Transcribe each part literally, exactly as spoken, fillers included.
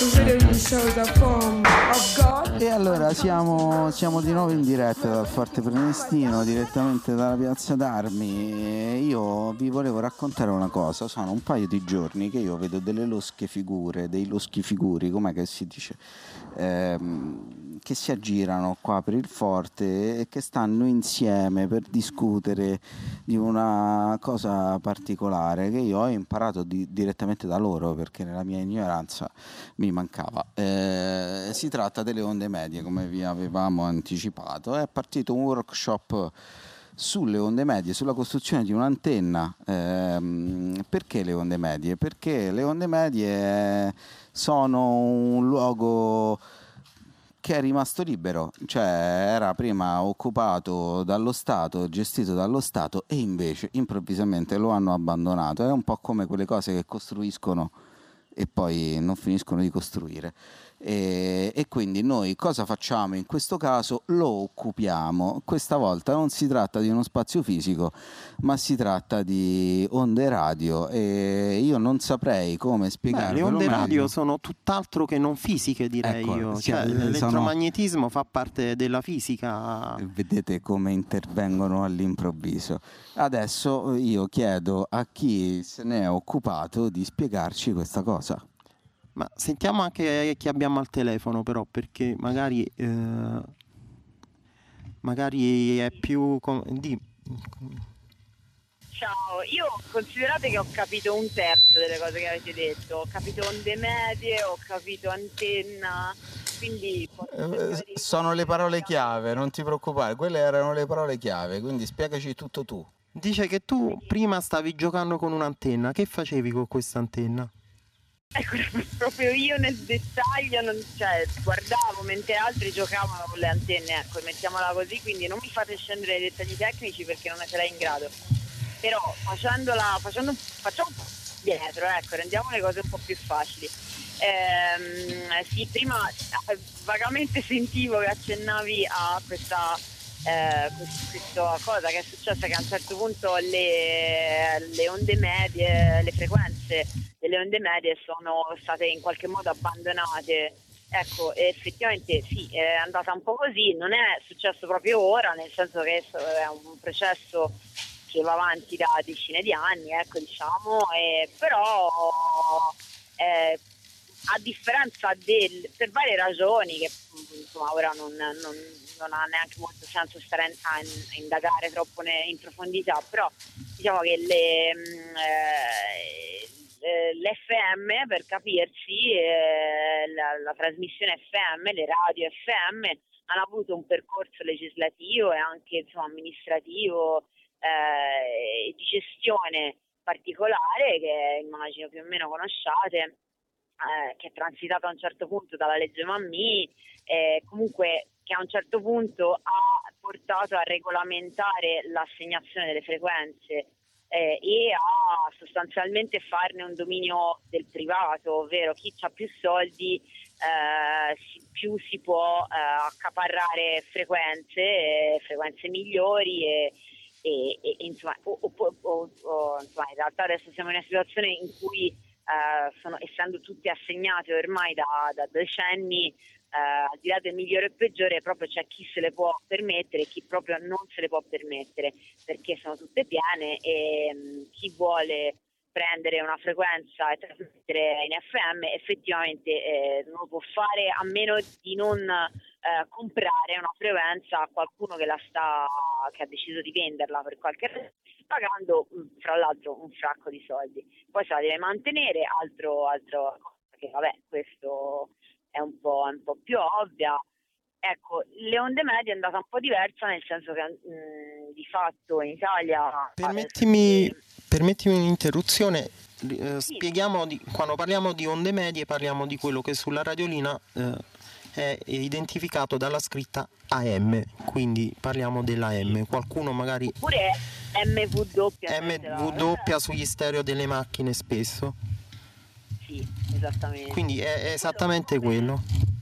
E allora siamo, siamo di nuovo in diretta dal Forte Prenestino, direttamente dalla Piazza d'Armi. E io vi volevo raccontare una cosa. Sono un paio di giorni che io vedo delle losche figure, dei loschi figuri, com'è che si dice, ehm, che si aggirano qua per il Forte e che stanno insieme per discutere di una cosa particolare che io ho imparato di, direttamente da loro, perché nella mia ignoranza mi mancava. Eh, si tratta delle onde medie, come vi avevamo anticipato. È partito un workshop sulle onde medie, sulla costruzione di un'antenna. Ehm, perché le onde medie? Perché le onde medie sono un luogo che è rimasto libero, cioè era prima occupato dallo Stato, gestito dallo Stato, e invece improvvisamente lo hanno abbandonato. È un po' come quelle cose che costruiscono e poi non finiscono di costruire. E, e quindi noi cosa facciamo in questo caso? Lo occupiamo. Questa volta non si tratta di uno spazio fisico, ma si tratta di onde radio, e io non saprei come spiegarvelo Beh, le onde meglio. radio sono tutt'altro che non fisiche, direi Ecco, io. sì, Cioè, sono- l'elettromagnetismo fa parte della fisica. Vedete come intervengono all'improvviso. Adesso io chiedo a chi se ne è occupato di spiegarci questa cosa. Ma sentiamo anche chi abbiamo al telefono, però, perché magari eh, magari è più com- di... Ciao, io considerate che ho capito un terzo delle cose che avete detto. Ho capito onde medie, ho capito antenna, quindi posso cercare di- Sono le parole chiave, non ti preoccupare, quelle erano le parole chiave, quindi spiegaci tutto tu. Dice che tu prima stavi giocando con un'antenna. Che facevi con questa antenna? Ecco, proprio io nel dettaglio, non, cioè, guardavo mentre altri giocavano con le antenne, ecco, mettiamola così, quindi non mi fate scendere nei dettagli tecnici perché non ne sarei in grado. Però facendola, facendo, facciamo un po' dietro, ecco, rendiamo le cose un po' più facili. Ehm, sì, prima eh, vagamente sentivo che accennavi a questa, eh, quest- questa cosa che è successa, che a un certo punto le, le onde medie, le frequenze delle onde medie sono state in qualche modo abbandonate. Ecco, effettivamente sì, è andata un po' così, non è successo proprio ora, nel senso che è un processo che va avanti da decine di anni, ecco, diciamo, e però eh, a differenza del, per varie ragioni che insomma ora non, non, non ha neanche molto senso stare a, a indagare troppo ne, in profondità, però diciamo che le, eh, l'F M, per capirsi, eh, la, la trasmissione F M, le radio F M hanno avuto un percorso legislativo e anche insomma amministrativo eh, di gestione particolare che immagino più o meno conosciate, eh, che è transitato a un certo punto dalla legge Mammì, eh, comunque che a un certo punto ha portato a regolamentare l'assegnazione delle frequenze eh, e a sostanzialmente farne un dominio del privato, ovvero chi ha più soldi eh, si, più si può eh, accaparrare frequenze, eh, frequenze migliori e E, e, insomma, o, o, o, o, insomma, in realtà adesso siamo in una situazione in cui eh, sono, essendo tutti assegnati ormai da, da decenni, eh, al di là del migliore e peggiore, proprio c'è chi se le può permettere e chi proprio non se le può permettere, perché sono tutte piene e mh, chi vuole prendere una frequenza e trasmettere in F M effettivamente eh, non lo può fare a meno di non eh, comprare una frequenza a qualcuno che la sta che ha deciso di venderla per qualche ragione, pagando fra l'altro un fracco di soldi. Poi se la deve mantenere, altro altro che vabbè, questo è un po', un po' più ovvia. Ecco, le onde medie è andata un po' diversa, nel senso che mh, di fatto in Italia Permettimi, permettimi un'interruzione. Eh, sì. Spieghiamo di, quando parliamo di onde medie parliamo di quello che sulla radiolina eh, è identificato dalla scritta A M, quindi parliamo dell'A M. Qualcuno magari oppure M V W M V W sugli stereo delle macchine spesso. Sì, esattamente. Quindi è, è esattamente quello.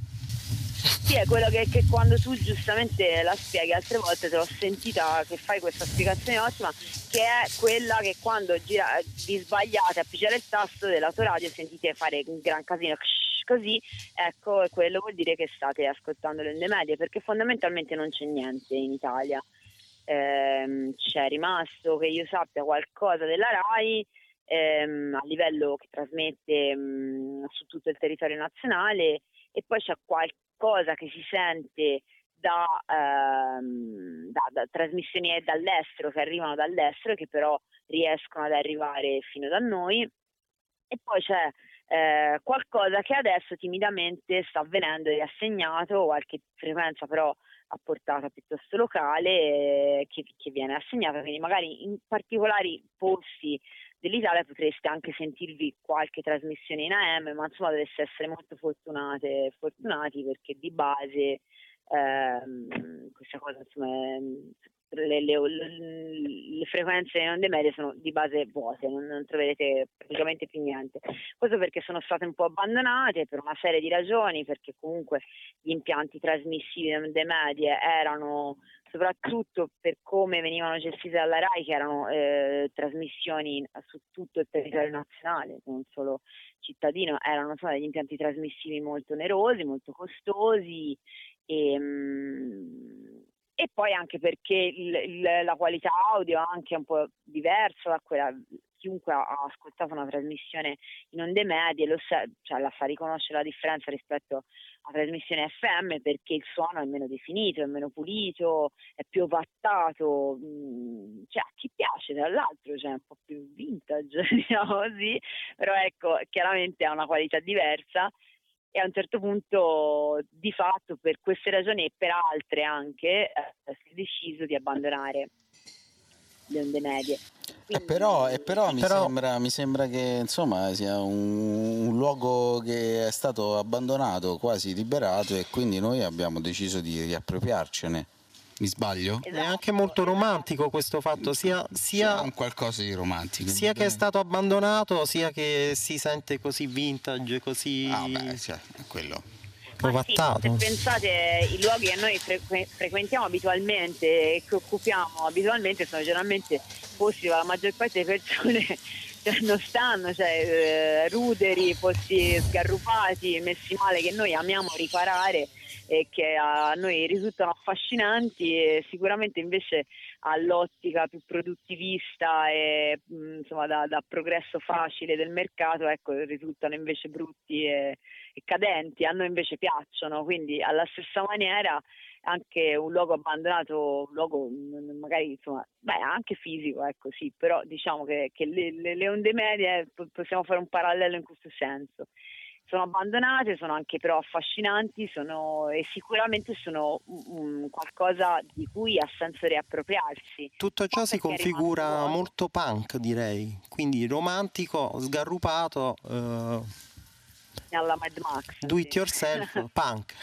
Sì, è quello che, che quando tu giustamente la spieghi altre volte, te l'ho sentita che fai questa spiegazione ottima, che è quella che quando gira, vi sbagliate a pigiare il tasto dell'autoradio sentite fare un gran casino così, ecco, quello vuol dire che state ascoltando le onde medie, perché fondamentalmente non c'è niente in Italia. Ehm, c'è rimasto, che io sappia, qualcosa della RAI ehm, a livello che trasmette mh, su tutto il territorio nazionale, e poi c'è qualcosa che si sente da, ehm, da, da trasmissioni dall'estero, che arrivano dall'estero, che però riescono ad arrivare fino da noi, e poi c'è eh, qualcosa che adesso timidamente sta avvenendo, è assegnato, qualche frequenza però a portata piuttosto locale, eh, che, che viene assegnata, quindi magari in particolari posti dell'Italia potreste anche sentirvi qualche trasmissione in A M, ma insomma dovreste essere molto fortunate fortunati, perché di base ehm, questa cosa, insomma, è- le, le- le- le frequenze in onde medie sono di base vuote, non, non troverete praticamente più niente. Questo perché sono state un po' abbandonate per una serie di ragioni, perché comunque gli impianti trasmissivi in onde medie erano, soprattutto per come venivano gestite dalla RAI, che erano eh, trasmissioni su tutto il territorio nazionale, non solo cittadino, erano insomma degli impianti trasmissivi molto onerosi, molto costosi, e, mm, e poi anche perché il- il- la qualità audio è anche un po' diversa da quella. Chiunque ha ha ascoltato una trasmissione in onde medie lo sa, cioè la sa riconoscere la differenza rispetto a trasmissione F M, perché il suono è meno definito, è meno pulito, è più ovattato, mh, cioè a chi piace tra l'altro, cioè un po' più vintage, diciamo così, però ecco, chiaramente ha una qualità diversa, e a un certo punto, di fatto, per queste ragioni e per altre anche, eh, si è deciso di abbandonare le onde medie. E Quindi, però, e però mi, Però- sembra, mi sembra che insomma sia un, un luogo che è stato abbandonato, quasi liberato, e quindi noi abbiamo deciso di riappropriarcene. Mi sbaglio? È anche molto esatto. romantico questo fatto, sia, sia, C'è un qualcosa di romantico. sia che è stato abbandonato, sia che si sente così vintage, così Ah, beh, cioè, è quello. Ma sì, ma se ovattato. pensate, i luoghi che noi frequ- frequentiamo abitualmente e che occupiamo abitualmente sono generalmente posti dove la maggior parte delle persone cioè, non stanno, cioè eh, ruderi, posti sgarrupati, messi male, che noi amiamo riparare e che a noi risultano affascinanti, e sicuramente invece all'ottica più produttivista e mh, insomma da, da progresso facile del mercato, ecco, risultano invece brutti e, e cadenti. A noi invece piacciono, quindi alla stessa maniera anche un luogo abbandonato, un luogo mh, magari insomma, beh, anche fisico, ecco sì, però diciamo che, che le, le, le onde medie po- possiamo fare un parallelo in questo senso. Sono abbandonate, sono anche però affascinanti, sono, e sicuramente sono um, qualcosa di cui ha senso riappropriarsi. Tutto ciò si Perché è rimasto configura vuoto. molto punk, direi, quindi romantico, sgarrupato, eh, Alla Mad Max. do Sì. it yourself, punk.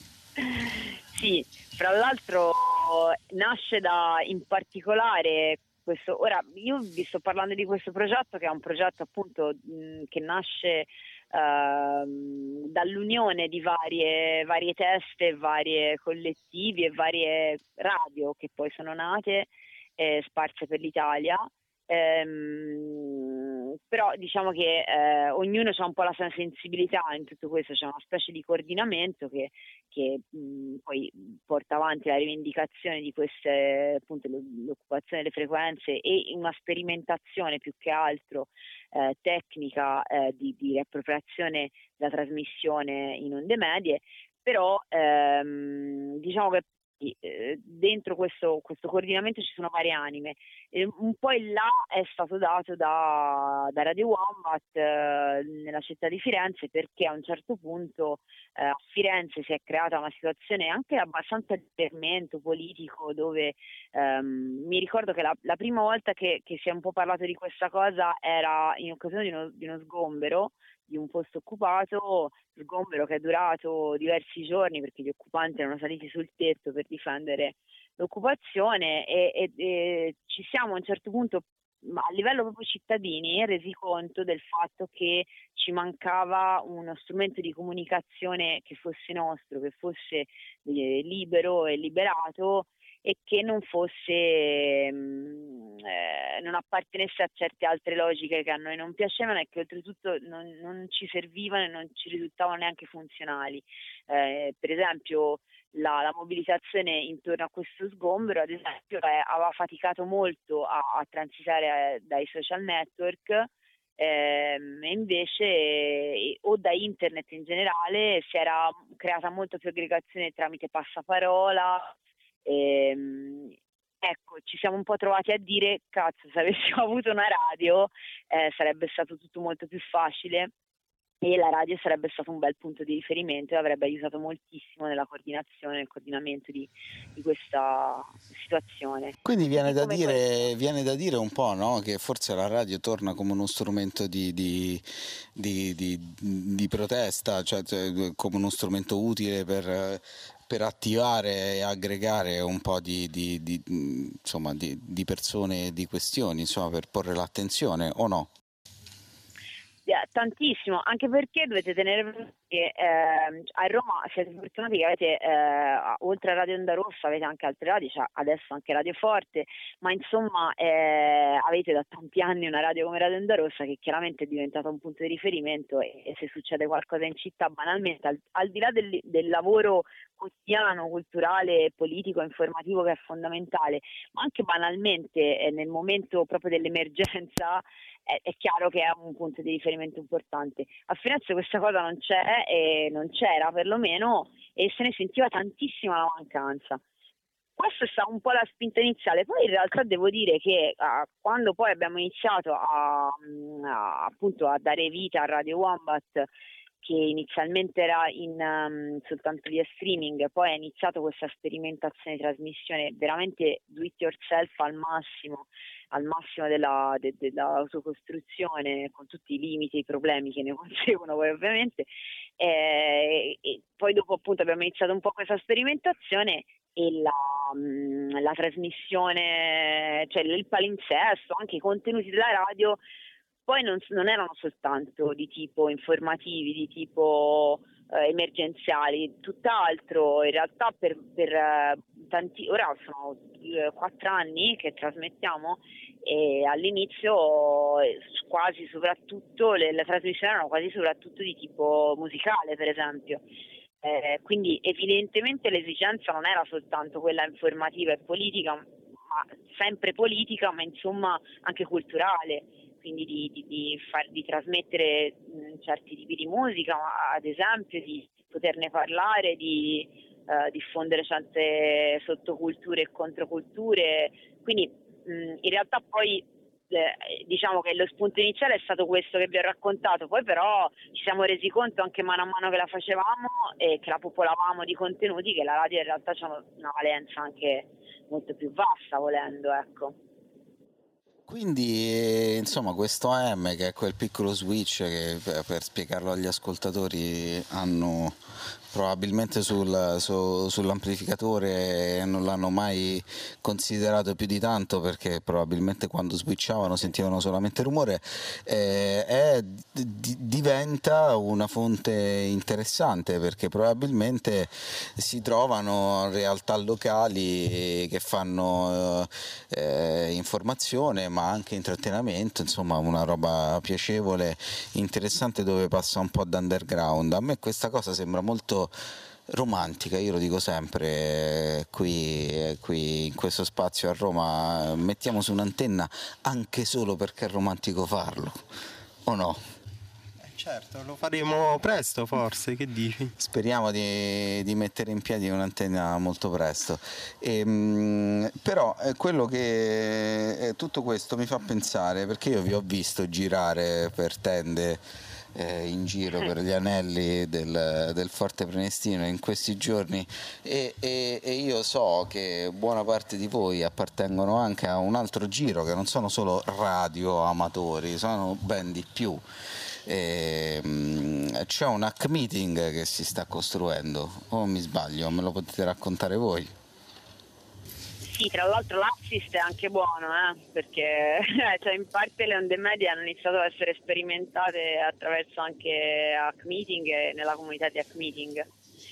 Sì, fra l'altro nasce da, in particolare, questo, ora io vi sto parlando di questo progetto, che è un progetto appunto mh, che nasce ehm, dall'unione di varie, varie teste, varie collettivi e varie radio che poi sono nate eh, sparse per l'Italia. Ehm, però diciamo che eh, ognuno ha un po' la sua sensibilità in tutto questo, c'è una specie di coordinamento che, che mh, poi porta avanti la rivendicazione di queste, appunto, l'occupazione delle frequenze e una sperimentazione più che altro eh, tecnica eh, di, di riappropriazione della trasmissione in onde medie. Però ehm, diciamo che eh, dentro questo, questo coordinamento ci sono varie anime. Eh, un po' il là è stato dato da, da Radio Wombat eh, nella città di Firenze, perché a un certo punto eh, a Firenze si è creata una situazione anche abbastanza di fermento politico, dove ehm, mi ricordo che la, la prima volta che, che si è un po' parlato di questa cosa era in occasione di uno, di uno sgombero di un posto occupato, sgombero che è durato diversi giorni perché gli occupanti erano saliti sul tetto per difendere l'occupazione, e, e, e ci siamo a un certo punto, ma a livello proprio cittadini, resi conto del fatto che ci mancava uno strumento di comunicazione che fosse nostro, che fosse eh, libero e liberato, e che non fosse mh, eh, non appartenesse a certe altre logiche che a noi non piacevano e che oltretutto non, non ci servivano e non ci risultavano neanche funzionali. Eh, per esempio la, la mobilitazione intorno a questo sgombero, ad esempio, eh, aveva faticato molto a, a transitare eh, dai social network, ehm, e invece eh, o da internet in generale si era creata molto più aggregazione tramite passaparola. Ehm, ecco, ci siamo un po' trovati a dire, cazzo, se avessimo avuto una radio eh, sarebbe stato tutto molto più facile e la radio sarebbe stato un bel punto di riferimento e avrebbe aiutato moltissimo nella coordinazione, nel coordinamento di, di questa situazione. Quindi viene da, Come dire, questo. viene da dire un po', no? Che forse la radio torna come uno strumento di, di, di, di, di protesta, cioè come uno strumento utile per, per attivare e aggregare un po' di, di, di, insomma, di, di persone e di questioni, insomma, per porre l'attenzione, o no? Yeah, tantissimo, anche perché dovete tenere presente che eh, a Roma siete fortunati che avete eh, oltre a Radio Onda Rossa avete anche altre radio, cioè adesso anche Radio Forte, ma insomma eh, avete da tanti anni una radio come Radio Onda Rossa che chiaramente è diventata un punto di riferimento e, e se succede qualcosa in città banalmente al, al di là del, del lavoro quotidiano, culturale, politico, informativo che è fondamentale, ma anche banalmente eh, nel momento proprio dell'emergenza è, è chiaro che è un punto di riferimento importante. A Firenze questa cosa non c'è e non c'era perlomeno e se ne sentiva tantissima la mancanza. Questa è stata un po' la spinta iniziale, poi in realtà devo dire che uh, quando poi abbiamo iniziato a, a, appunto a dare vita a Radio Wombat, che inizialmente era in um, soltanto via streaming, poi è iniziato questa sperimentazione di trasmissione veramente do it yourself al massimo, al massimo della, de, dell'autocostruzione, con tutti i limiti e i problemi che ne conseguono poi ovviamente, e, e poi dopo appunto abbiamo iniziato un po' questa sperimentazione e la, mh, la trasmissione, cioè il palinsesto, anche i contenuti della radio poi non, non erano soltanto di tipo informativi, di tipo eh, emergenziali, tutt'altro. In realtà per, per eh, tanti, ora sono eh, quattro anni che trasmettiamo e all'inizio eh, quasi soprattutto le, le trasmissioni erano quasi soprattutto di tipo musicale, per esempio. Eh, quindi evidentemente l'esigenza non era soltanto quella informativa e politica, ma sempre politica, ma insomma anche culturale, quindi di, di, di, far, di trasmettere mh, certi tipi di musica, ad esempio, di poterne parlare, di uh, diffondere certe sottoculture e controculture. Quindi mh, in realtà poi eh, diciamo che lo spunto iniziale è stato questo che vi ho raccontato, poi però ci siamo resi conto anche mano a mano che la facevamo e che la popolavamo di contenuti che la radio in realtà c'ha una valenza anche molto più vasta volendo, ecco. Quindi insomma questo A M, che è quel piccolo switch che per spiegarlo agli ascoltatori hanno probabilmente sul, su, sull'amplificatore non l'hanno mai considerato più di tanto perché probabilmente quando switchavano sentivano solamente rumore, eh, è, di, diventa una fonte interessante perché probabilmente si trovano realtà locali che fanno eh, informazione ma anche intrattenimento, insomma una roba piacevole, interessante, dove passa un po' d'underground. A me questa cosa sembra molto romantica, io lo dico sempre, qui, qui in questo spazio a Roma mettiamo su un'antenna anche solo perché è romantico farlo, o no? Certo, lo faremo presto forse, che dici? Speriamo di, di mettere in piedi un'antenna molto presto. E, mh, però eh, quello che eh, tutto questo mi fa pensare, perché io vi ho visto girare per tende eh, in giro per gli anelli del, del Forte Prenestino in questi giorni e, e, e io so che buona parte di voi appartengono anche a un altro giro, che non sono solo radio amatori, sono ben di più. E, mh, c'è un hack meeting che si sta costruendo, o mi sbaglio? Me lo potete raccontare voi? Sì, tra l'altro l'assist è anche buono, eh, perché cioè, in parte le onde medie hanno iniziato ad essere sperimentate attraverso anche hack meeting e nella comunità di hack meeting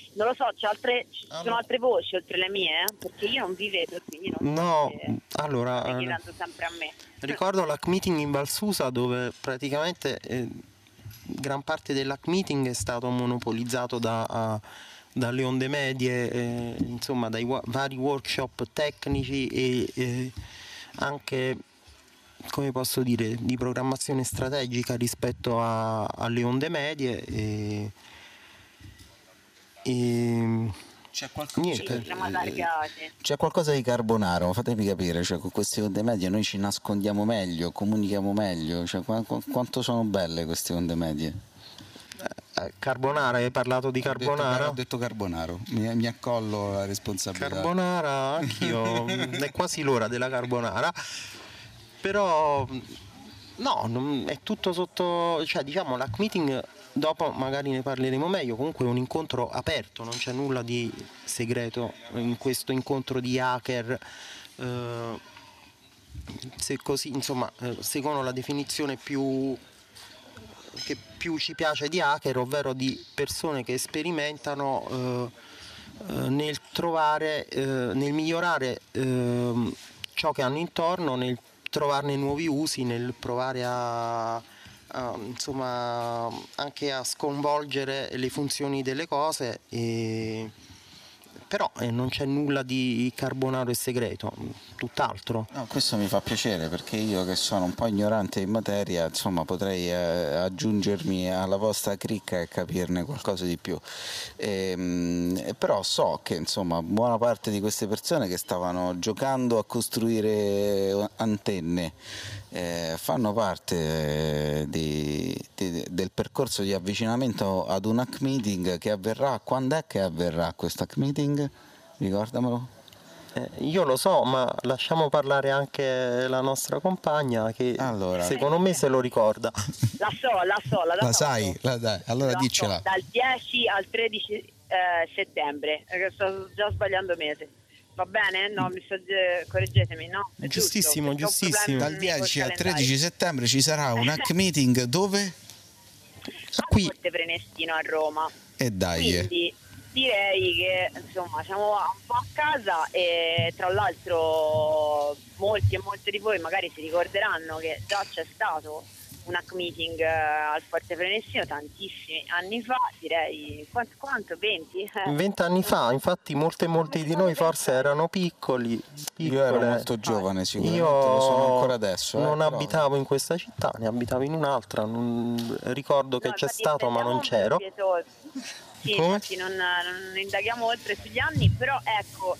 Non lo so, c'è altre, ci Ah, sono no. altre voci oltre le mie? Perché io non vi vedo, quindi non so No, se allora stai eh, chiedendo sempre a me. ricordo l'hack meeting in Valsusa dove praticamente eh, gran parte dell'hack meeting è stato monopolizzato da, a- dalle onde medie, eh, insomma dai wa- vari workshop tecnici e eh, anche, come posso dire, di programmazione strategica rispetto a- alle onde medie e, e C'è, qualco- Sì, niente. ci siamo c'è- allargati. c'è qualcosa di Carbonaro, fatemi capire, cioè con queste onde medie noi ci nascondiamo meglio, comunichiamo meglio, cioè, qua- qua- quanto sono belle queste onde medie? Eh, Carbonara, hai parlato di Ho detto, Carbonara? ho detto Carbonaro, mi, mi accollo la responsabilità. Carbonara, anch'io, è quasi l'ora della carbonara, però no, non- è tutto sotto, cioè diciamo l'hack meeting, dopo magari ne parleremo meglio, comunque è un incontro aperto, non c'è nulla di segreto in questo incontro di hacker, eh, se così, insomma, eh, secondo la definizione più che più ci piace di hacker, ovvero di persone che sperimentano eh, eh, nel trovare, eh, nel migliorare ehm, ciò che hanno intorno, nel trovarne nuovi usi, nel provare a, a, insomma, anche a sconvolgere le funzioni delle cose. E però eh, non c'è nulla di carbonaro e segreto, tutt'altro. No, questo mi fa piacere perché io che sono un po' ignorante in materia, insomma, potrei eh, aggiungermi alla vostra cricca e capirne qualcosa di più. Ehm, e però so che insomma buona parte di queste persone che stavano giocando a costruire antenne eh, fanno parte eh, di- di- del percorso di avvicinamento ad un hack meeting che avverrà. Quando è che avverrà questo hack meeting? Ricordamelo. Eh, io lo so, ma lasciamo parlare anche la nostra compagna che Allora. secondo me se lo ricorda. La so, la so, la data La sai? so. La dai, allora La so, diccela. dal dieci al tredici eh, settembre, perché sto già sbagliando mese. Va bene? No, mi sto, eh, correggetemi, no? È Giustissimo, giusto, perché ho giustissimo. problemi Dal dieci col al calendario. tredici settembre ci sarà un hack meeting dove? A Qui Forte Prenestino a Roma. E dai. Quindi direi che insomma siamo un po' a casa e tra l'altro molti e molte di voi magari si ricorderanno che già c'è stato un hack meeting eh, al Forte Prenestino tantissimi anni fa, direi quanto, quanto venti? Eh. vent'anni fa, infatti molte molti di noi forse erano piccoli, Io ero piccole. molto giovane, sicuramente Io lo sono ancora adesso. eh, non però- abitavo in questa città, ne abitavo in un'altra, non- ricordo che No, c'è infatti stato ma prendiamo non un velo c'ero. pietoso. Sì, Come? infatti non, non indaghiamo oltre sugli anni, però ecco,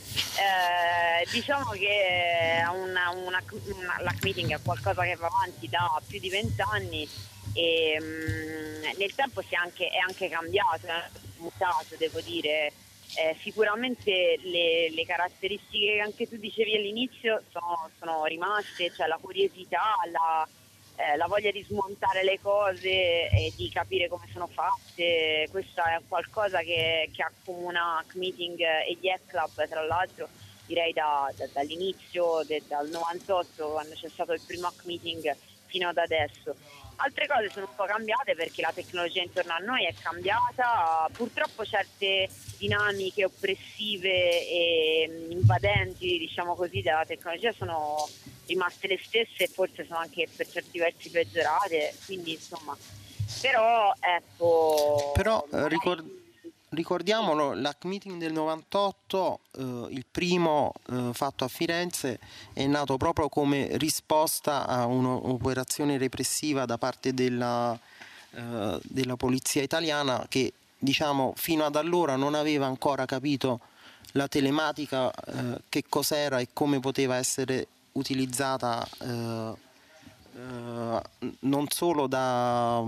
eh, diciamo che una, una, una, l'hack meeting è qualcosa che va avanti da più di vent'anni e mh, nel tempo si è anche, è anche cambiato, è mutato, devo dire. Eh, sicuramente le, le caratteristiche che anche tu dicevi all'inizio sono, sono rimaste, cioè la curiosità, la, eh, la voglia di smontare le cose e di capire come sono fatte. Questo è qualcosa che, che accomuna Hack Meeting e gli Hack Club, tra l'altro direi da, da, dall'inizio, de, dal novantotto, quando c'è stato il primo Hack Meeting, fino ad adesso. Altre cose sono un po' cambiate perché la tecnologia intorno a noi è cambiata, purtroppo certe dinamiche oppressive e invadenti, diciamo così, della tecnologia sono rimaste le stesse e forse sono anche per certi versi peggiorate, quindi insomma, però ecco... Però eh, ricor- ricordiamolo, l'hack meeting del novantotto, eh, il primo eh, fatto a Firenze, è nato proprio come risposta a un'operazione repressiva da parte della, eh, della polizia italiana che, diciamo, fino ad allora non aveva ancora capito la telematica, eh, che cos'era e come poteva essere utilizzata eh, eh, non solo da...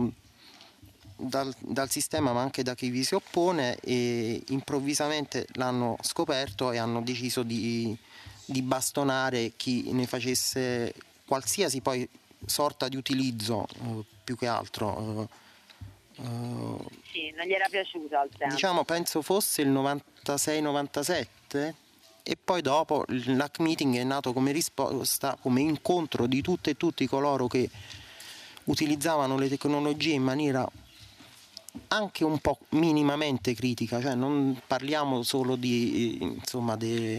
Dal, dal sistema ma anche da chi vi si oppone, e improvvisamente l'hanno scoperto e hanno deciso di, di bastonare chi ne facesse qualsiasi poi sorta di utilizzo, eh, più che altro. Eh, eh, Sì, non gli era piaciuto al tempo. diciamo, penso fosse il novantasei novantasette, e poi dopo l'hack meeting è nato come risposta, come incontro di tutte e tutti coloro che utilizzavano le tecnologie in maniera anche un po' minimamente critica, cioè non parliamo solo di, insomma, de,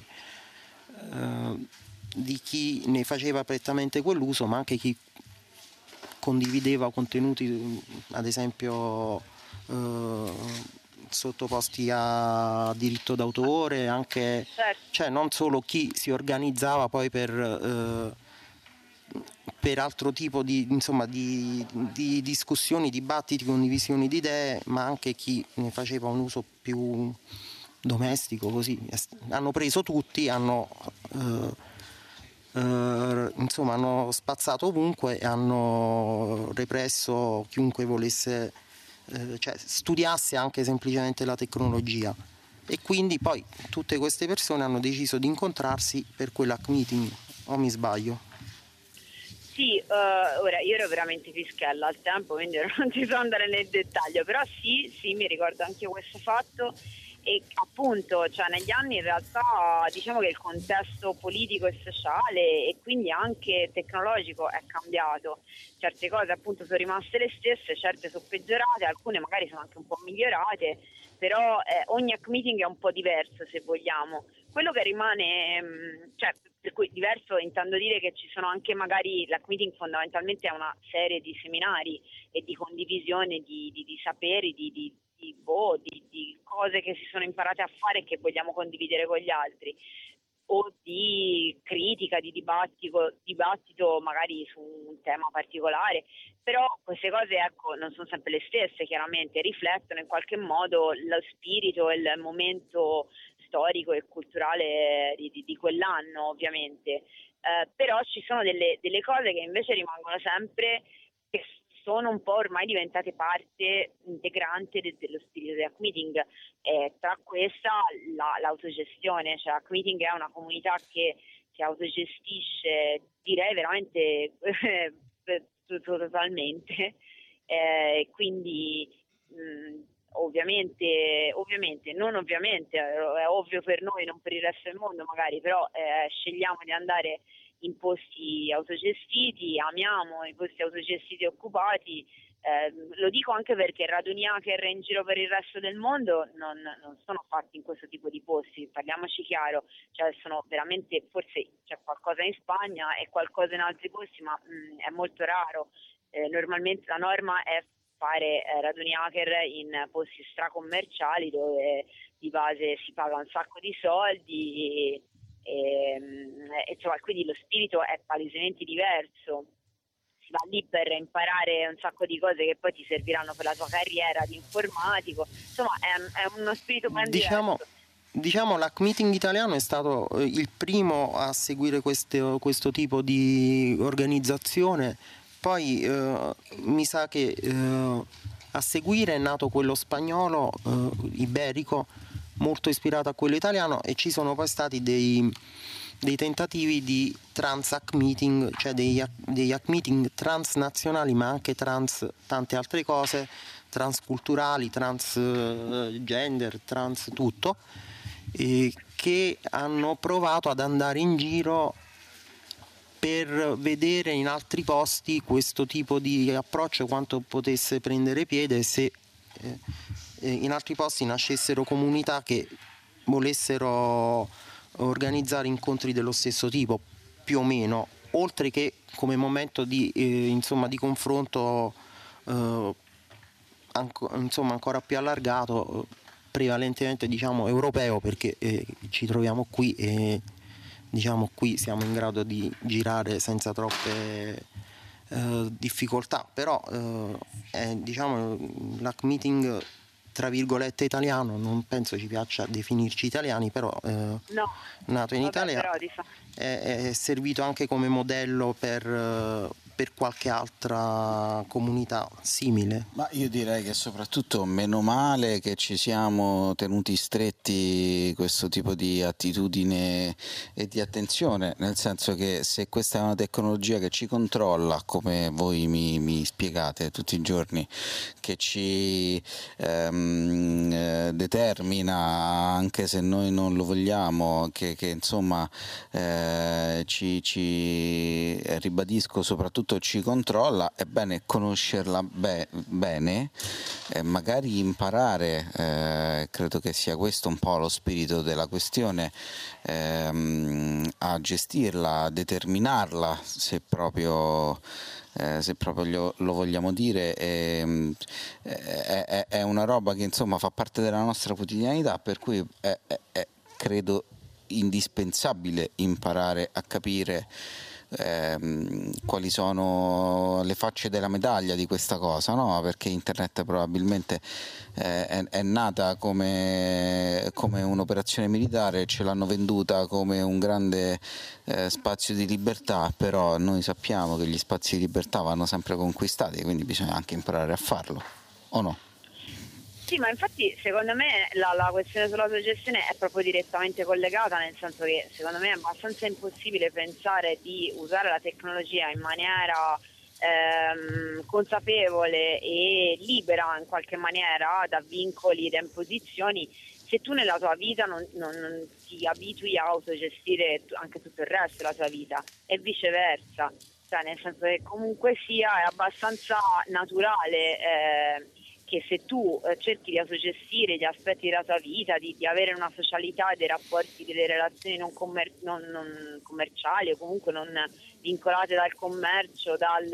eh, di chi ne faceva prettamente quell'uso, ma anche chi condivideva contenuti, ad esempio eh, sottoposti a diritto d'autore, anche, cioè non solo chi si organizzava poi per eh, per altro tipo di, insomma, di, di discussioni, dibattiti, condivisioni di idee, ma anche chi ne faceva un uso più domestico, così. Hanno preso tutti, hanno, eh, eh, insomma, hanno spazzato ovunque e hanno represso chiunque volesse, eh, cioè studiasse anche semplicemente la tecnologia. E quindi poi tutte queste persone hanno deciso di incontrarsi per quell'hack meeting, o mi sbaglio? Sì, uh, ora io ero veramente fischella al tempo, quindi non ti so andare nel dettaglio, però sì, sì, mi ricordo anche questo fatto e appunto, cioè negli anni in realtà diciamo che il contesto politico e sociale e quindi anche tecnologico è cambiato, certe cose appunto sono rimaste le stesse, certe sono peggiorate, alcune magari sono anche un po' migliorate, però eh, ogni hack meeting è un po' diverso se vogliamo. Quello che rimane, mh, cioè per cui diverso intendo dire che ci sono anche magari, l'hack meeting fondamentalmente è una serie di seminari e di condivisione di, di, di saperi, di, di, di, boh, di, di cose che si sono imparate a fare e che vogliamo condividere con gli altri, o di critica, di dibattito, dibattito magari su un tema particolare, però queste cose ecco non sono sempre le stesse, chiaramente riflettono in qualche modo lo spirito e il momento storico e culturale di, di, di quell'anno ovviamente, eh, però ci sono delle, delle cose che invece rimangono sempre, che sono un po' ormai diventate parte integrante de, dello spirito di hack meeting, eh, tra questa la, l'autogestione, cioè hack meeting è una comunità che si autogestisce, direi veramente totalmente, eh, quindi mh, Ovviamente, ovviamente, non ovviamente, è ovvio per noi, non per il resto del mondo magari, però eh, scegliamo di andare in posti autogestiti, amiamo i posti autogestiti occupati, eh, lo dico anche perché raduni hacker in giro per il resto del mondo non, non sono fatti in questo tipo di posti, parliamoci chiaro, cioè sono veramente, forse c'è qualcosa in Spagna e qualcosa in altri posti, ma mh, è molto raro, eh, normalmente la norma è fare eh, raduni hacker in posti stracommerciali dove di base si paga un sacco di soldi e, e, e insomma, quindi lo spirito è palesemente diverso, si va lì per imparare un sacco di cose che poi ti serviranno per la tua carriera di informatico, insomma è, è uno spirito ben diciamo, diverso. Diciamo l'hack meeting italiano è stato il primo a seguire questo, questo tipo di organizzazione. Poi eh, mi sa che eh, a seguire è nato quello spagnolo, eh, iberico, molto ispirato a quello italiano, e ci sono poi stati dei, dei tentativi di trans hack meeting, cioè dei, dei hack meeting transnazionali, ma anche trans tante altre cose, transculturali, transgender, trans tutto, e che hanno provato ad andare in giro per vedere in altri posti questo tipo di approccio quanto potesse prendere piede e se eh, in altri posti nascessero comunità che volessero organizzare incontri dello stesso tipo, più o meno, oltre che come momento di, eh, insomma, di confronto eh, anco, insomma, ancora più allargato, prevalentemente diciamo europeo, perché eh, ci troviamo qui e diciamo qui siamo in grado di girare senza troppe eh, difficoltà, però eh, è, diciamo, l'hack meeting tra virgolette italiano, non penso ci piaccia definirci italiani, però eh, no. nato in Vabbè, Italia però, diciamo. è, è servito anche come modello per, per qualche altra comunità simile. Ma io direi che soprattutto meno male che ci siamo tenuti stretti questo tipo di attitudine e di attenzione, nel senso che se questa è una tecnologia che ci controlla, come voi mi, mi spiegate tutti i giorni, che ci ehm, eh, determina anche se noi non lo vogliamo, che, che insomma eh, ci, ci ribadisco soprattutto soprattutto ci controlla, è bene conoscerla be- bene, eh, magari imparare, eh, credo che sia questo un po' lo spirito della questione, ehm, a gestirla, a determinarla, se proprio... Eh, se proprio lo vogliamo dire, è, è, è, è una roba che insomma fa parte della nostra quotidianità, per cui è, è, è credo indispensabile imparare a capire ehm, quali sono le facce della medaglia di questa cosa, no? Perché internet probabilmente eh, è, è nata come, come un'operazione militare, ce l'hanno venduta come un grande eh, spazio di libertà, però noi sappiamo che gli spazi di libertà vanno sempre conquistati, quindi bisogna anche imparare a farlo, o no? Sì, ma infatti secondo me la, la questione sull'autogestione è proprio direttamente collegata, nel senso che secondo me è abbastanza impossibile pensare di usare la tecnologia in maniera ehm, consapevole e libera in qualche maniera da vincoli, da imposizioni, se tu nella tua vita non, non, non ti abitui a autogestire anche tutto il resto della tua vita e viceversa, cioè nel senso che comunque sia è abbastanza naturale eh, che se tu eh, cerchi di autogestire gli aspetti della tua vita, di, di avere una socialità, dei rapporti, delle relazioni non, commer- non, non commerciali o comunque non vincolate dal commercio, dal,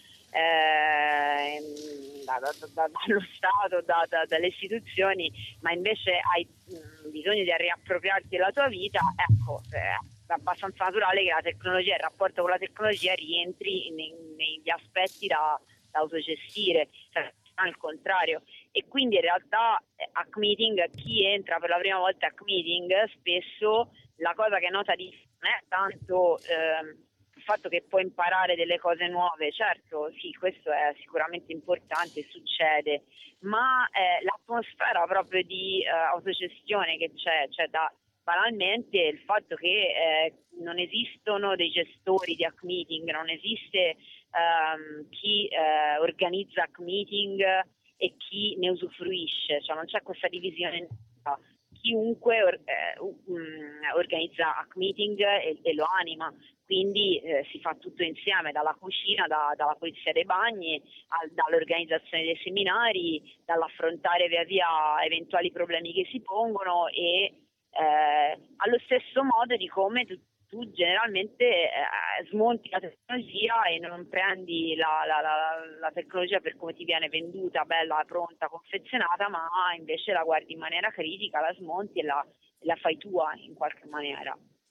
eh, da, da, da, dallo Stato, da, da, dalle istituzioni, ma invece hai mh, bisogno di riappropriarti della tua vita, ecco, eh, è abbastanza naturale che la tecnologia, il rapporto con la tecnologia rientri nei, negli aspetti da, da autogestire, cioè, al contrario, e quindi in realtà a Meeting, chi entra per la prima volta a Meeting, spesso la cosa che nota di non è tanto eh, il fatto che può imparare delle cose nuove, certo sì, questo è sicuramente importante, succede, ma eh, l'atmosfera proprio di eh, autogestione che c'è, cioè da banalmente il fatto che eh, non esistono dei gestori di Hack Meeting, non esiste ehm, chi eh, organizza Hack Meeting e chi ne usufruisce, cioè non c'è questa divisione. Chiunque or- eh, um, organizza Hack Meeting e, e lo anima, quindi eh, si fa tutto insieme, dalla cucina, da, dalla pulizia dei bagni, al, dall'organizzazione dei seminari, dall'affrontare via via eventuali problemi che si pongono e Eh, allo stesso modo di come tu, tu generalmente eh, smonti la tecnologia e non prendi la, la, la, la tecnologia per come ti viene venduta, bella, pronta, confezionata, ma invece la guardi in maniera critica, la smonti e la, la fai tua in qualche maniera.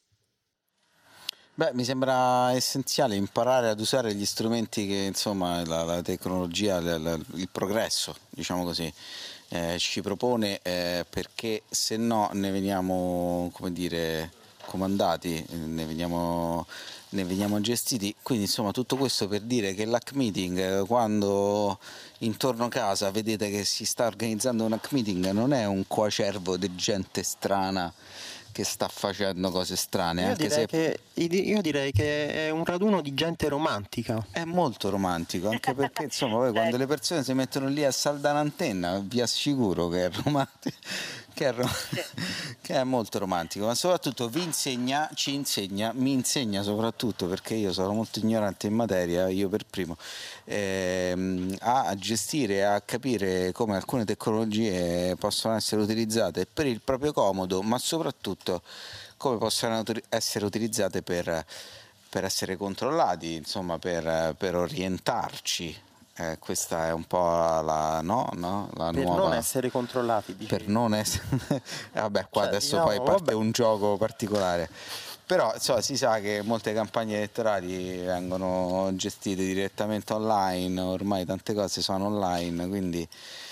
Beh, mi sembra essenziale imparare ad usare gli strumenti che, insomma, la, la tecnologia, la, la, il progresso, diciamo così, eh, ci propone, eh, perché se no ne veniamo, come dire, comandati, ne veniamo, ne veniamo gestiti. Quindi, insomma, tutto questo per dire che l'Hack Meeting, quando intorno a casa vedete che si sta organizzando un Hack Meeting, non è un coacervo di gente strana che sta facendo cose strane, io anche direi se che, io direi che è un raduno di gente romantica. è molto romantico, anche perché insomma poi quando le persone si mettono lì a saldare un'antenna vi assicuro che è romantico, che è, rom- che è molto romantico, ma soprattutto vi insegna, ci insegna, mi insegna soprattutto, perché io sono molto ignorante in materia, io per primo, ehm, a gestire, a capire come alcune tecnologie possono essere utilizzate per il proprio comodo, ma soprattutto come possono essere utilizzate per, per essere controllati, insomma per, per orientarci. Eh, questa è un po' la, no, no, la per nuova... non essere controllati, dicevi. Per non essere... vabbè, qua cioè, adesso diciamo, poi parte vabbè. un gioco particolare. Però insomma, si sa che molte campagne elettorali vengono gestite direttamente online, ormai tante cose sono online, quindi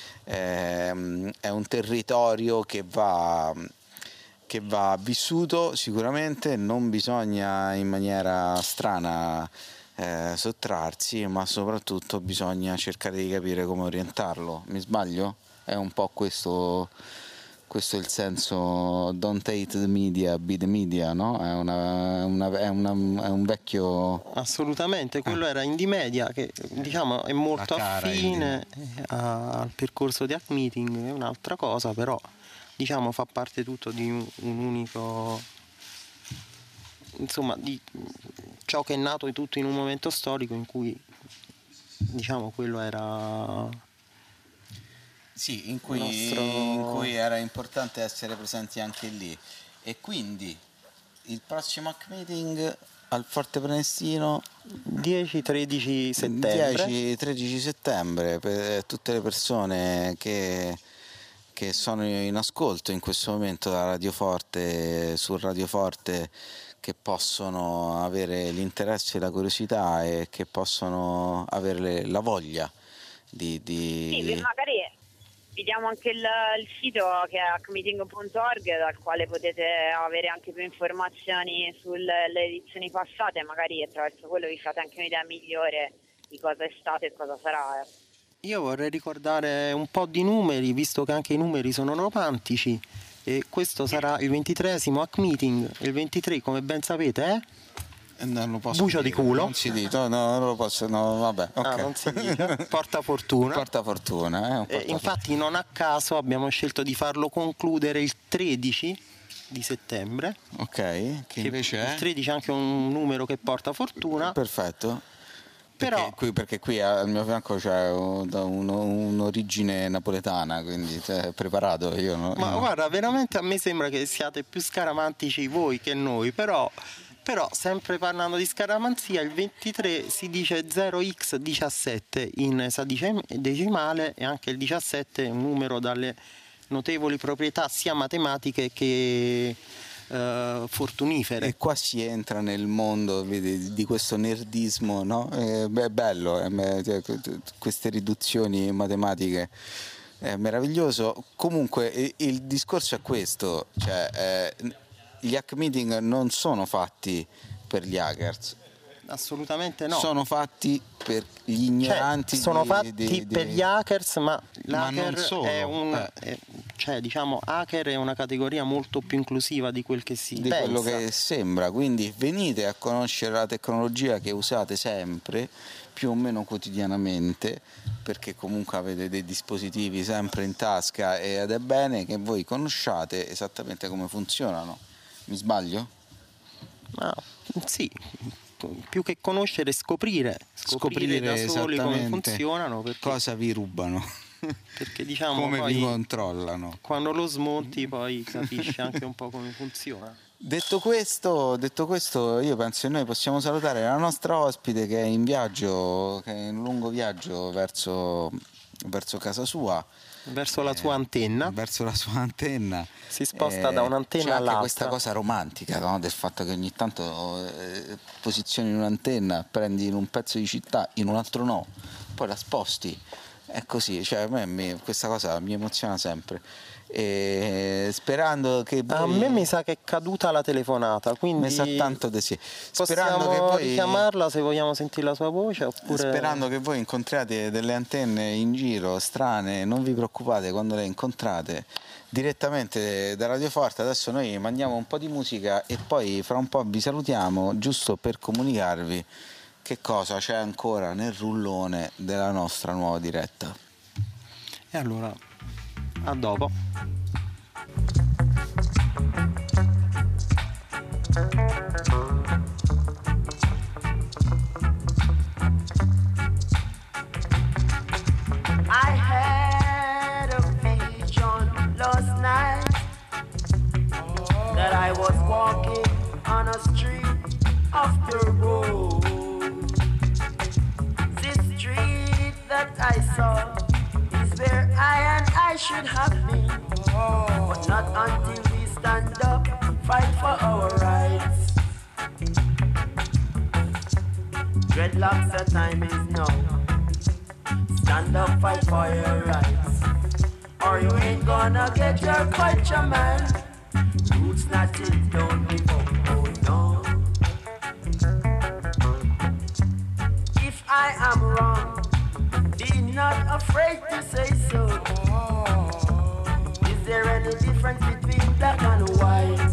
ehm, è un territorio che va... che va vissuto sicuramente, non bisogna in maniera strana eh, sottrarsi, ma soprattutto bisogna cercare di capire come orientarlo. Mi sbaglio? È un po' questo, questo è il senso, don't hate the media, be the media, no? È, una, una, è, una, è un vecchio... Assolutamente, quello ah. era Indie Media, che diciamo è molto affine al percorso di Hack Meeting, è un'altra cosa, però diciamo fa parte tutto di un, un unico, insomma, di, ciò che è nato tutto in un momento storico in cui, diciamo, quello era sì, in cui, nostro... in cui era importante essere presenti anche lì. E quindi il prossimo hack meeting al Forte Prenestino dieci tredici settembre dieci tredici settembre per tutte le persone che che sono in ascolto in questo momento da Radio Forte, su Radio Forte, che possono avere l'interesse e la curiosità e che possono avere la voglia di... di... Sì, magari vi diamo anche il, il sito che è hack meeting punto org, dal quale potete avere anche più informazioni sulle edizioni passate, magari attraverso quello vi fate anche un'idea migliore di cosa è stato e cosa sarà. Eh. Io vorrei ricordare un po' di numeri, visto che anche i numeri sono romantici, e questo sarà il ventitreesimo hack meeting. Il ventitré, come ben sapete, è non lo posso bucio dire, di culo. Non si dice, no, no, non lo posso, no, vabbè, ok. Ah, non si dice. Porta fortuna. Porta fortuna, eh, un porta eh, infatti non a caso abbiamo scelto di farlo concludere il tredici di settembre. Ok, che, che invece è? Il tredici è anche un numero che porta fortuna. Perfetto. Perché, Però, qui, perché qui al mio fianco c'è un, un, un'origine napoletana, quindi cioè, preparato io. No? Ma no. guarda, veramente a me sembra che siate più scaramantici voi che noi, però, però sempre parlando di scaramanzia, il ventitré si dice zero x diciassette in esadecimale e anche il diciassette è un numero dalle notevoli proprietà sia matematiche che Uh, fortunifere. E qua si entra nel mondo, vedi, di questo nerdismo, no? Eh, beh, è bello, eh, queste riduzioni matematiche, è meraviglioso. Comunque il discorso è questo, cioè eh, gli hack meeting non sono fatti per gli hackers. Assolutamente no. Sono fatti per gli ignoranti. Cioè, sono di, fatti di, di... per gli hackers, ma l'hacker ma non solo. è un Eh. è, cioè diciamo hacker è una categoria molto più inclusiva di quel che si di pensa. quello che sembra, quindi venite a conoscere la tecnologia che usate sempre, più o meno quotidianamente, perché comunque avete dei dispositivi sempre in tasca ed è bene che voi conosciate esattamente come funzionano. Mi sbaglio? Ma sì, più che conoscere, scoprire, scoprire, scoprire da soli come funzionano, perché, cosa vi rubano, perché diciamo come poi, vi controllano. Quando lo smonti poi capisci anche un po' come funziona. Detto questo, detto questo, io penso che noi possiamo salutare la nostra ospite che è in viaggio, che è in lungo viaggio verso, verso casa sua. Verso la sua antenna. Eh, verso la sua antenna. Si sposta eh, da un'antenna c'è anche all'altra. Questa cosa romantica, no? Del fatto che ogni tanto eh, posizioni un'antenna, prendi in un pezzo di città, in un altro no, poi la sposti. È così, cioè a me, me questa cosa mi emoziona sempre. E sperando che voi... A me mi sa che è caduta la telefonata, quindi mi sa tanto di sì. Sperando che voi richiamarla se vogliamo sentire la sua voce, oppure sperando che voi incontriate delle antenne in giro strane, non vi preoccupate, quando le incontrate direttamente da Radio Forte. Adesso noi mandiamo un po' di musica e poi fra un po' vi salutiamo, giusto per comunicarvi che cosa c'è ancora nel rullone della nostra nuova diretta. E allora a dopo. I had a vision last night that I was walking on a street of the road. This street that I saw is where I and I should have been, but not until we stand up, fight for our rights. Dreadlocks, the time is now. Stand up, fight for your rights, or you ain't gonna get your culture, man. Roots not it, don't give up, oh no. If I am wrong, be not afraid to say so. Is there any difference between black and white?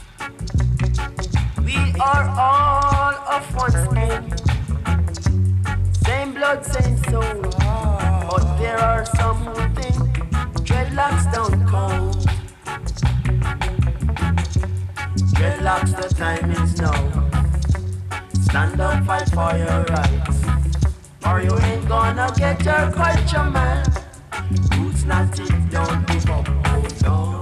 We are all of one skin, same blood, same soul. But there are some who think dreadlocks don't count. Dreadlocks, the time is now. Stand up, fight for your rights, or you ain't gonna get your culture, man. Roots not it, don't give up, hold on.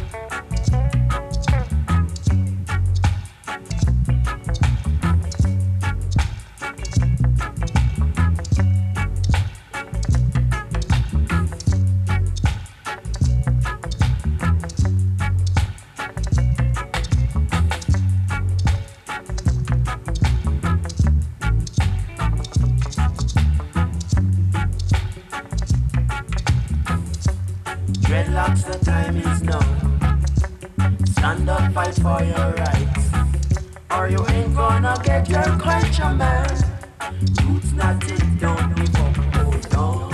Dreadlocks, the time is now. Stand up, fight for your rights, or you ain't gonna get your culture, man. Roots not it, don't give up, hold on.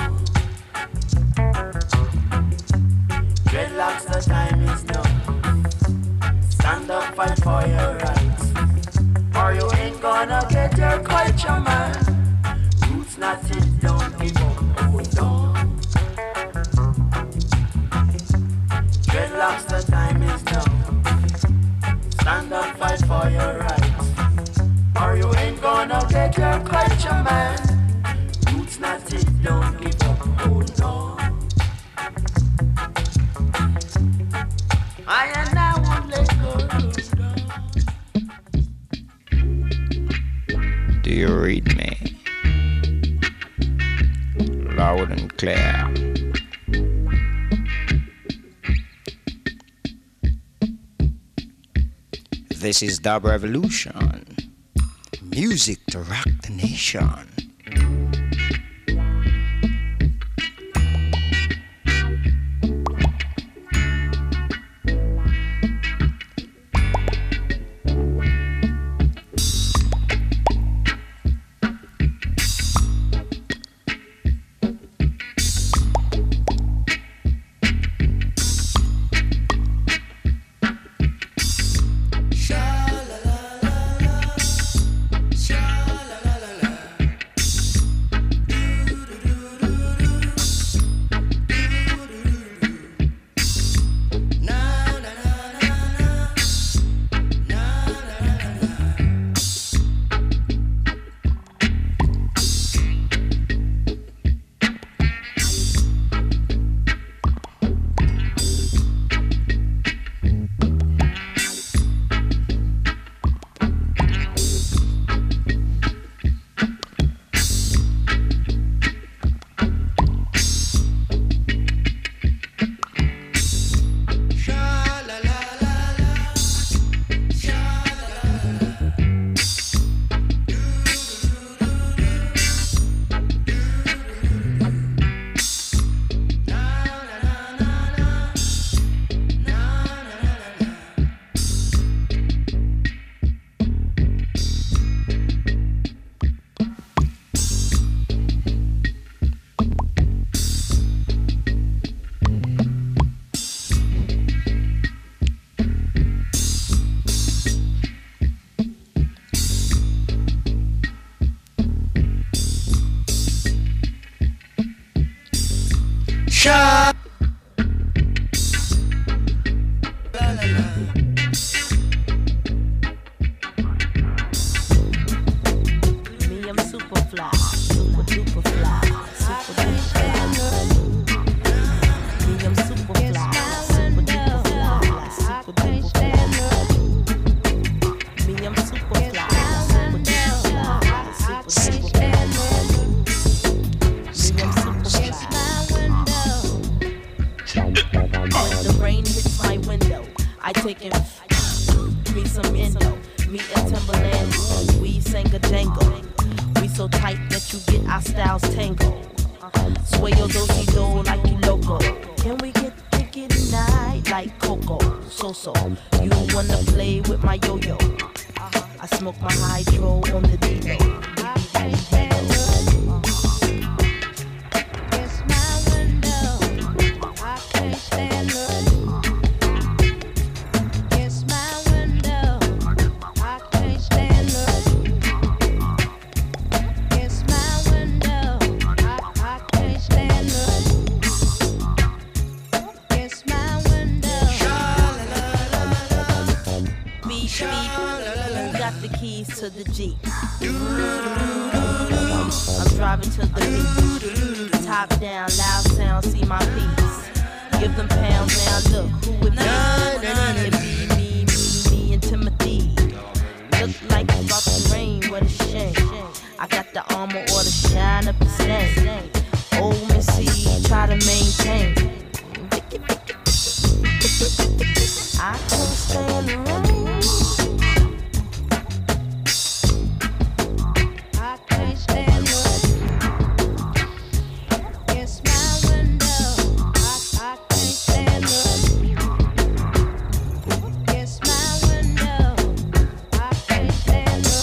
Dreadlocks, the time is now. Stand up, fight for your rights, or you ain't gonna get your culture, man. Roots not it, don't give up, hold on. Dreadlocks, the time is now. Stand up, fight for your rights, or you ain't gonna get your culture, man. Roots not it, don't give up, hold on. I and I won't let go. Do you read me? Loud and clear. This is Dub Revolution. Music to rock the nation. got the keys to the Jeep. I'm driving to the beach. Top down, loud sound, see my piece. Give them pounds now, look who it be. It be me, me, me, and Timothy. Look like it's about to rain, what a shame. I got the armor or the shine up the stain. Old Missy, try to maintain. I can't stand the rain. I can't stand the rain. It's my window. I, I can't stand the rain. It's my window. I can't stand the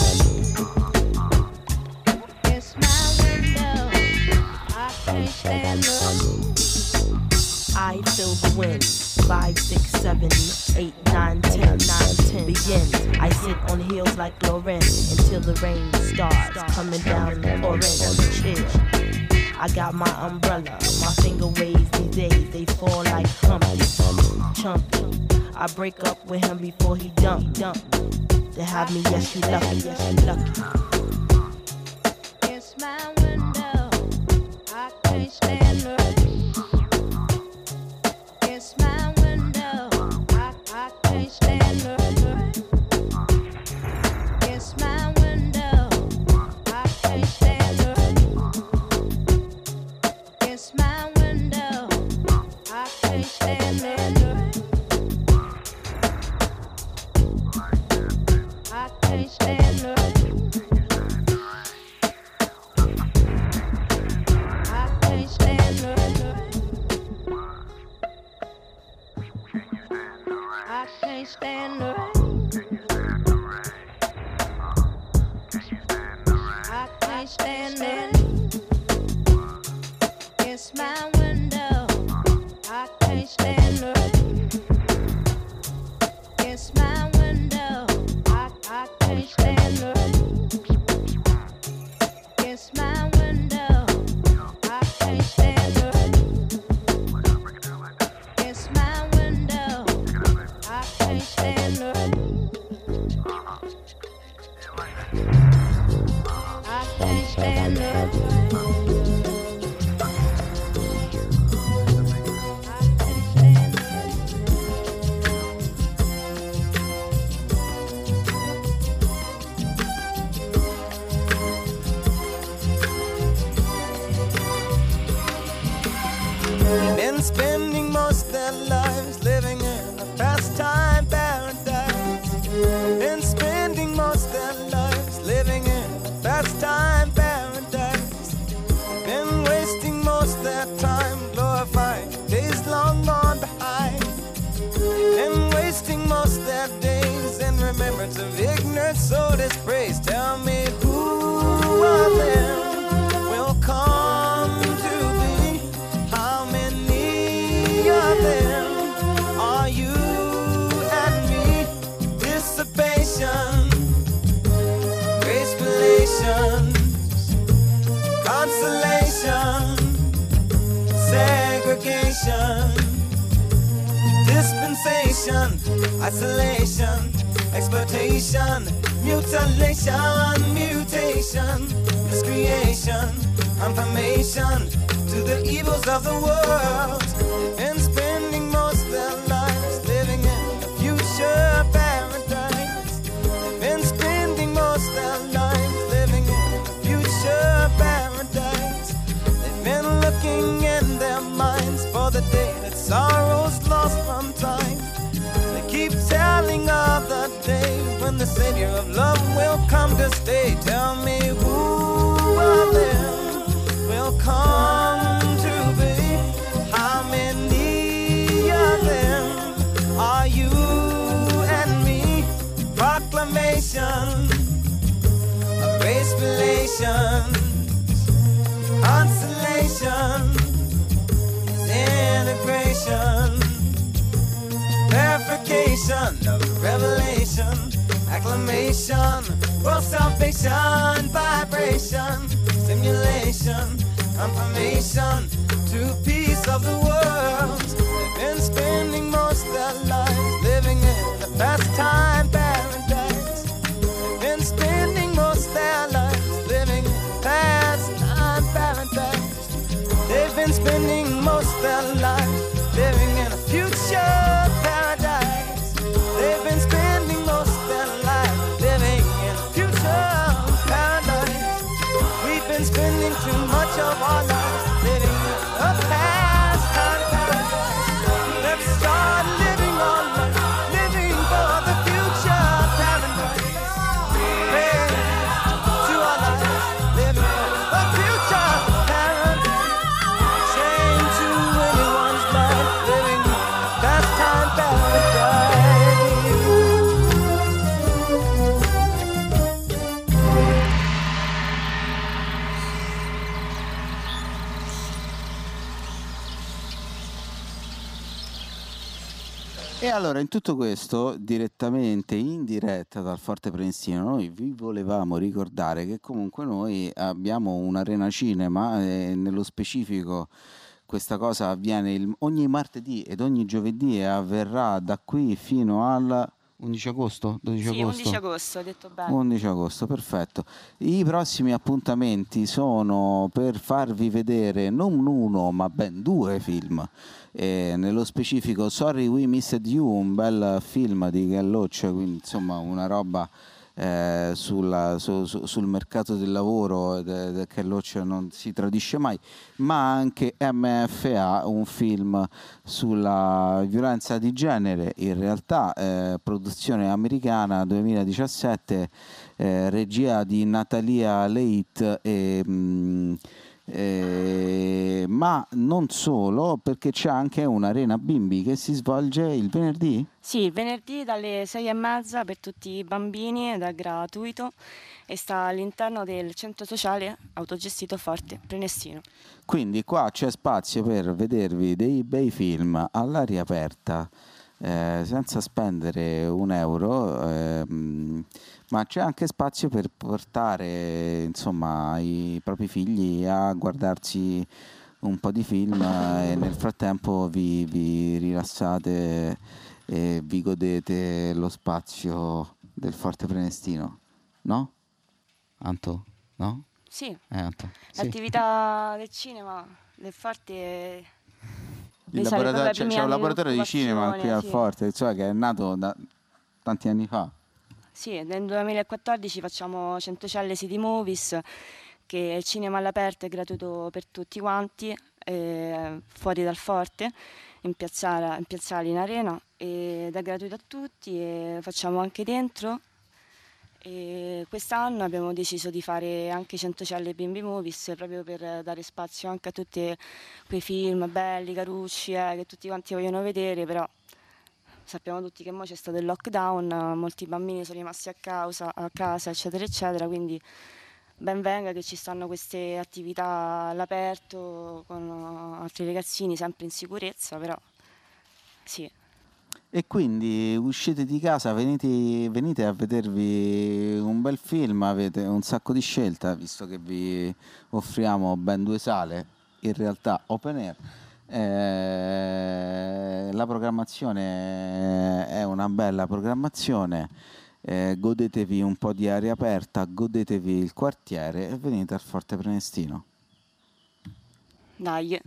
rain. It's my window. I can't stand the rain. I feel the wind. Five, six, seven, eight, nine, ten, nine, ten. Begin. I sit on heels like Lauren until the rain starts coming down, pouring on the chair. I got my umbrella, my finger waves these days, they fall like Humpty, Chumpy. I break up with him before he dump, dump. To have me, yes, you lucky, yes, you lucky. It's my window, I can't stand the rain. It's my window, I, I can't stand the rain. It's my window, I can't stand the rain. It's my window, I can't stand the rain. I can't stand the rain. I can't stand the rain. I can't stand the rain. I can't stand the rain. It's my window. I can't stand the rain. It's my window. I, I can't stand the rain. It's my window. I can't stand the rain. It's my window. I can't stand the rain. I can't stand the rain. Been spending most their lives living in a pastime paradise. Been spending most their lives living in a pastime paradise. Been wasting most their time glorifying days long gone behind. Been wasting most their days in remembrance of ignorant soul dispraise. Tell me who of them will come to be? How many of them are you and me? Dissipation, grace relations, consolation, segregation, dispensation, isolation, exploitation, mutilation, mutation, miscreation, confirmation to the evils of the world. And spending most of their lives living in a future paradise. And spending most of their lives living in a future paradise. They've been looking in their minds for the day that sorrow's lost from time. They keep telling of the day when the Savior of love will come to stay. Tell me who of them will come to be? How many of them are you and me? Proclamation of race relations, consolation, integration, verification of revelation, acclamation, world salvation, vibration, stimulation, confirmation to peace of the world. They've been spending most of their lives living in a pastime paradise. They've E allora in tutto questo, direttamente in diretta dal Forte Prenestino, noi vi volevamo ricordare che comunque noi abbiamo un'arena cinema e nello specifico questa cosa avviene il- ogni martedì ed ogni giovedì e avverrà da qui fino al undici agosto? dodici Sì, agosto? undici agosto, ho detto bene. undici agosto, perfetto. I prossimi appuntamenti sono per farvi vedere non uno ma ben due film. Eh, nello specifico Sorry We Missed You, un bel film di Ken Loach, quindi insomma una roba eh, sulla- su- su- sul mercato del lavoro de- de- Ken Loach non si tradisce mai, ma anche M F A, un film sulla violenza di genere, in realtà eh, produzione americana duemiladiciassette, eh, regia di Natalia Leight e mh, eh, ma non solo, perché c'è anche un'arena bimbi che si svolge il venerdì. Sì, il venerdì dalle sei e mezza per tutti i bambini ed è gratuito e sta all'interno del centro sociale autogestito Forte Prenestino. Quindi qua c'è spazio per vedervi dei bei film all'aria aperta, eh, senza spendere un euro, ehm, ma c'è anche spazio per portare insomma i propri figli a guardarsi un po' di film eh, e nel frattempo vi, vi rilassate e vi godete lo spazio del Forte Prenestino, no? Anto? No? Sì, Eh, Anto? Sì. l'attività del cinema del Forte Il risale proprio laboratorio- ai c'è, primi c'è un anni di laboratorio di cinema qui occupazione, al sì. Forte, cioè che è nato da tanti anni fa. Sì, nel duemilaquattordici facciamo Centocelle City Movies, che è il cinema all'aperto, è gratuito per tutti quanti, eh, fuori dal Forte, in piazzale, in piazzale in arena, ed è gratuito a tutti e facciamo anche dentro. E quest'anno abbiamo deciso di fare anche Centocelle Bimbi Movies proprio per dare spazio anche a tutti quei film belli, carucci, eh, che tutti quanti vogliono vedere, però sappiamo tutti che ora c'è stato il lockdown, molti bambini sono rimasti a, causa, a casa, eccetera, eccetera, quindi ben venga che ci stanno queste attività all'aperto con altri ragazzini, sempre in sicurezza, però sì. E quindi uscite di casa, venite, venite a vedervi un bel film, avete un sacco di scelta, visto che vi offriamo ben due sale, in realtà open air. Eh, la programmazione è una bella programmazione, eh, godetevi un po' di aria aperta, godetevi il quartiere e venite al Forte Prenestino. Dai.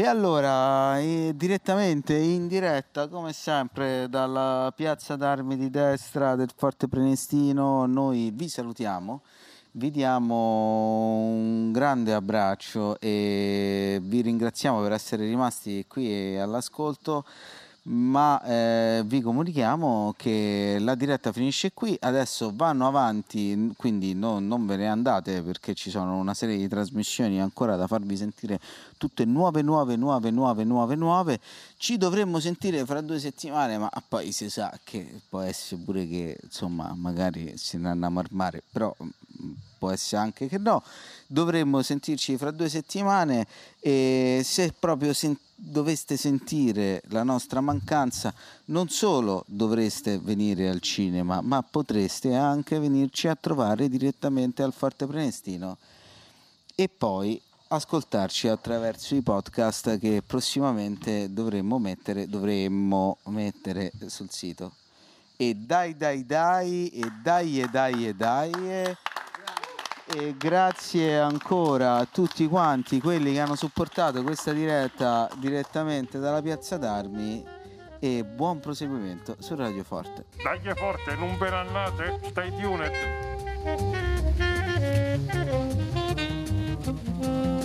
E allora, eh, direttamente in diretta, come sempre, dalla piazza d'armi di destra del Forte Prenestino, noi vi salutiamo, vi diamo un grande abbraccio e vi ringraziamo per essere rimasti qui all'ascolto, ma eh, vi comunichiamo che la diretta finisce qui, adesso vanno avanti, quindi no, non ve ne andate perché ci sono una serie di trasmissioni ancora da farvi sentire, tutte nuove, nuove, nuove, nuove, nuove, nuove. Ci dovremmo sentire fra due settimane, ma poi si sa che può essere pure che insomma magari se ne andiamo al mare, però può essere anche che no. Dovremmo sentirci fra due settimane e se proprio sen- doveste sentire la nostra mancanza, non solo dovreste venire al cinema, ma potreste anche venirci a trovare direttamente al Forte Prenestino e poi ascoltarci attraverso i podcast che prossimamente dovremmo mettere, dovremmo mettere sul sito. E dai dai dai e dai e dai e dai e... E grazie ancora a tutti quanti quelli che hanno supportato questa diretta direttamente dalla piazza d'armi e buon proseguimento su Radio Forte. Dai Forte, non ve ne andate, stay tuned.